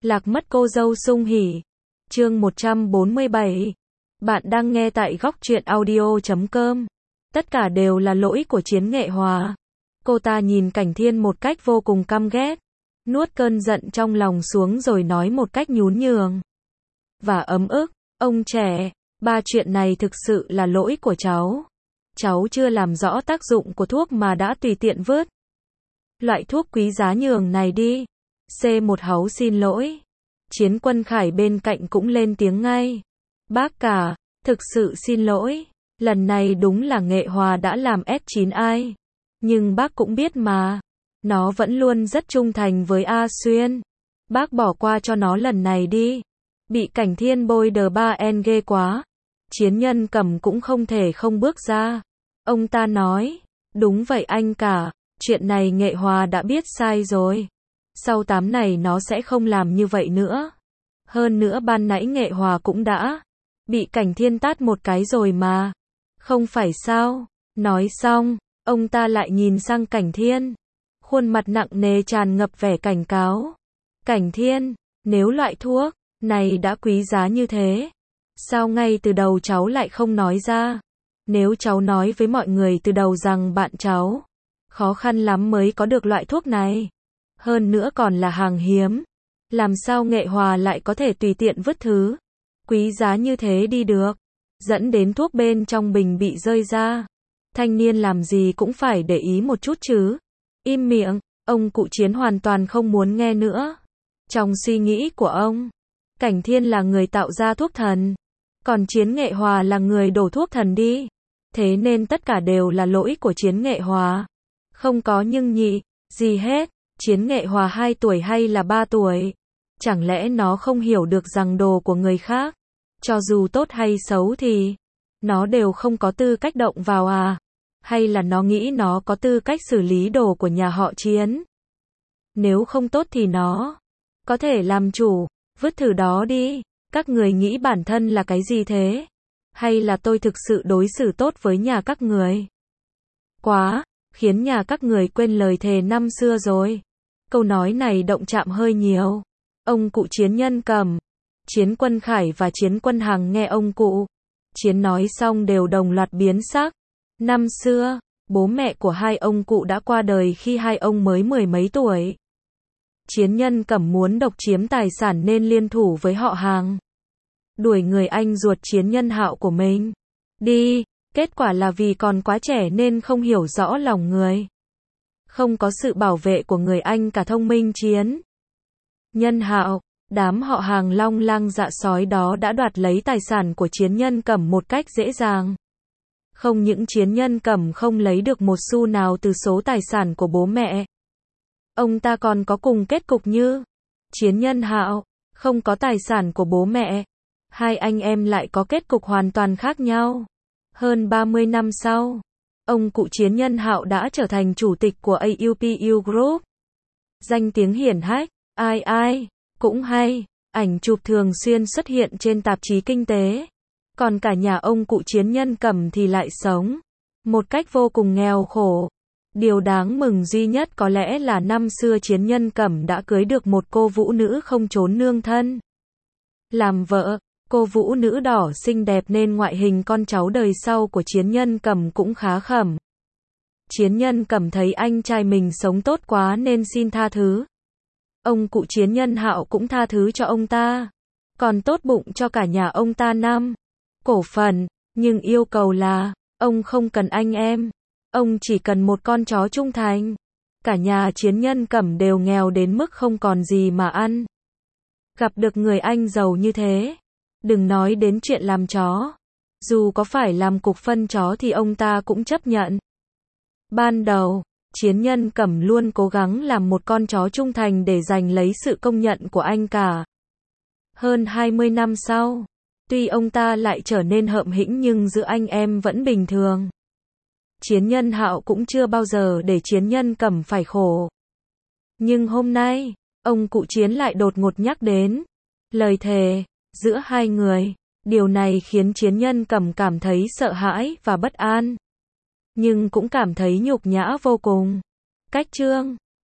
Lạc mất cô dâu sung hỉ. Chương 147. Bạn đang nghe tại góc truyện audio.com. Tất cả đều là lỗi của Chiến Nghệ Hòa. Cô ta nhìn Cảnh Thiên một cách vô cùng căm ghét, nuốt cơn giận trong lòng xuống rồi nói một cách nhún nhường và ấm ức, ông trẻ, ba chuyện này thực sự là lỗi của cháu. Cháu chưa làm rõ tác dụng của thuốc mà đã tùy tiện vứt loại thuốc quý giá nhường này đi. C1 Háu xin lỗi. Chiến Quân Khải bên cạnh cũng lên tiếng ngay. Bác cả, thực sự xin lỗi. Lần này đúng là Nghệ Hòa đã làm S9 ai. Nhưng bác cũng biết mà. Nó vẫn luôn rất trung thành với A Xuyên. Bác bỏ qua cho nó lần này đi. Bị Cảnh Thiên bôi đờ ba en ghê quá. Chiến Nhân Cầm cũng không thể không bước ra. Ông ta nói. Đúng vậy anh cả. Chuyện này Nghệ Hòa đã biết sai rồi. Sau 8 này nó sẽ không làm như vậy nữa. Hơn nữa ban nãy Nghệ Hòa cũng đã bị Cảnh Thiên tát một cái rồi mà. Không phải sao? Nói xong, ông ta lại nhìn sang Cảnh Thiên. Khuôn mặt nặng nề tràn ngập vẻ cảnh cáo. Cảnh Thiên, nếu loại thuốc này đã quý giá như thế, sao ngay từ đầu cháu lại không nói ra? Nếu cháu nói với mọi người từ đầu rằng bạn cháu khó khăn lắm mới có được loại thuốc này, hơn nữa còn là hàng hiếm, làm sao Nghệ Hòa lại có thể tùy tiện vứt thứ quý giá như thế đi được, dẫn đến thuốc bên trong bình bị rơi ra. Thanh niên làm gì cũng phải để ý một chút chứ. Im miệng, ông cụ Chiến hoàn toàn không muốn nghe nữa. Trong suy nghĩ của ông, Cảnh Thiên là người tạo ra thuốc thần, còn Chiến Nghệ Hòa là người đổ thuốc thần đi. Thế nên tất cả đều là lỗi của Chiến Nghệ Hòa. Không có nhưng nhị gì hết. Chiến Nghệ Hòa 2 tuổi hay là 3 tuổi? Chẳng lẽ nó không hiểu được rằng đồ của người khác, cho dù tốt hay xấu thì nó đều không có tư cách động vào à? Hay là nó nghĩ nó có tư cách xử lý đồ của nhà họ Chiến? Nếu không tốt thì nó có thể làm chủ, vứt thử đó đi. Các người nghĩ bản thân là cái gì thế? Hay là tôi thực sự đối xử tốt với nhà các người quá, khiến nhà các người quên lời thề năm xưa rồi? Câu nói này động chạm hơi nhiều. Ông cụ Chiến Nhân Cầm, Chiến Quân Khải và Chiến Quân Hằng nghe ông cụ Chiến nói xong đều đồng loạt biến sắc. Năm xưa, bố mẹ của hai ông cụ đã qua đời khi hai ông mới 10 mấy tuổi. Chiến Nhân Cẩm muốn độc chiếm tài sản nên liên thủ với họ hàng, đuổi người anh ruột Chiến Nhân Hạo của mình đi. Kết quả là vì còn quá trẻ nên không hiểu rõ lòng người. Không có sự bảo vệ của người anh cả thông minh Chiến Nhân Hạo, đám họ hàng long lang dạ sói đó đã đoạt lấy tài sản của Chiến Nhân Cẩm một cách dễ dàng. Không những Chiến Nhân Cẩm không lấy được một xu nào từ số tài sản của bố mẹ, ông ta còn có cùng kết cục như Chiến Nhân Hạo, không có tài sản của bố mẹ. Hai anh em lại có kết cục hoàn toàn khác nhau. Hơn 30 năm sau, ông cụ Chiến Nhân Hạo đã trở thành chủ tịch của AUPU Group. Danh tiếng hiển hách, ai ai cũng hay, ảnh chụp thường xuyên xuất hiện trên tạp chí kinh tế. Còn cả nhà ông cụ Chiến Nhân Cẩm thì lại sống một cách vô cùng nghèo khổ. Điều đáng mừng duy nhất có lẽ là năm xưa Chiến Nhân Cẩm đã cưới được một cô vũ nữ không trốn nương thân làm vợ. Cô vũ nữ đỏ xinh đẹp nên ngoại hình con cháu đời sau của Chiến Nhân Cẩm cũng khá khẩm. Chiến Nhân Cẩm thấy anh trai mình sống tốt quá nên xin tha thứ. Ông cụ Chiến Nhân Hạo cũng tha thứ cho ông ta, còn tốt bụng cho cả nhà ông ta 5 cổ phần, nhưng yêu cầu là ông không cần anh em, ông chỉ cần một con chó trung thành. Cả nhà Chiến Nhân Cẩm đều nghèo đến mức không còn gì mà ăn. Gặp được người anh giàu như thế, đừng nói đến chuyện làm chó, dù có phải làm cục phân chó thì ông ta cũng chấp nhận. Ban đầu, Chiến Nhân Cẩm luôn cố gắng làm một con chó trung thành để giành lấy sự công nhận của anh cả. Hơn 20 năm sau, tuy ông ta lại trở nên hợm hĩnh nhưng giữa anh em vẫn bình thường. Chiến Nhân Hạo cũng chưa bao giờ để Chiến Nhân Cẩm phải khổ. Nhưng hôm nay, ông cụ Chiến lại đột ngột nhắc đến lời thề giữa hai người. Điều này khiến Chiến Nhân Cẩm cảm thấy sợ hãi và bất an, nhưng cũng cảm thấy nhục nhã vô cùng. Cách chương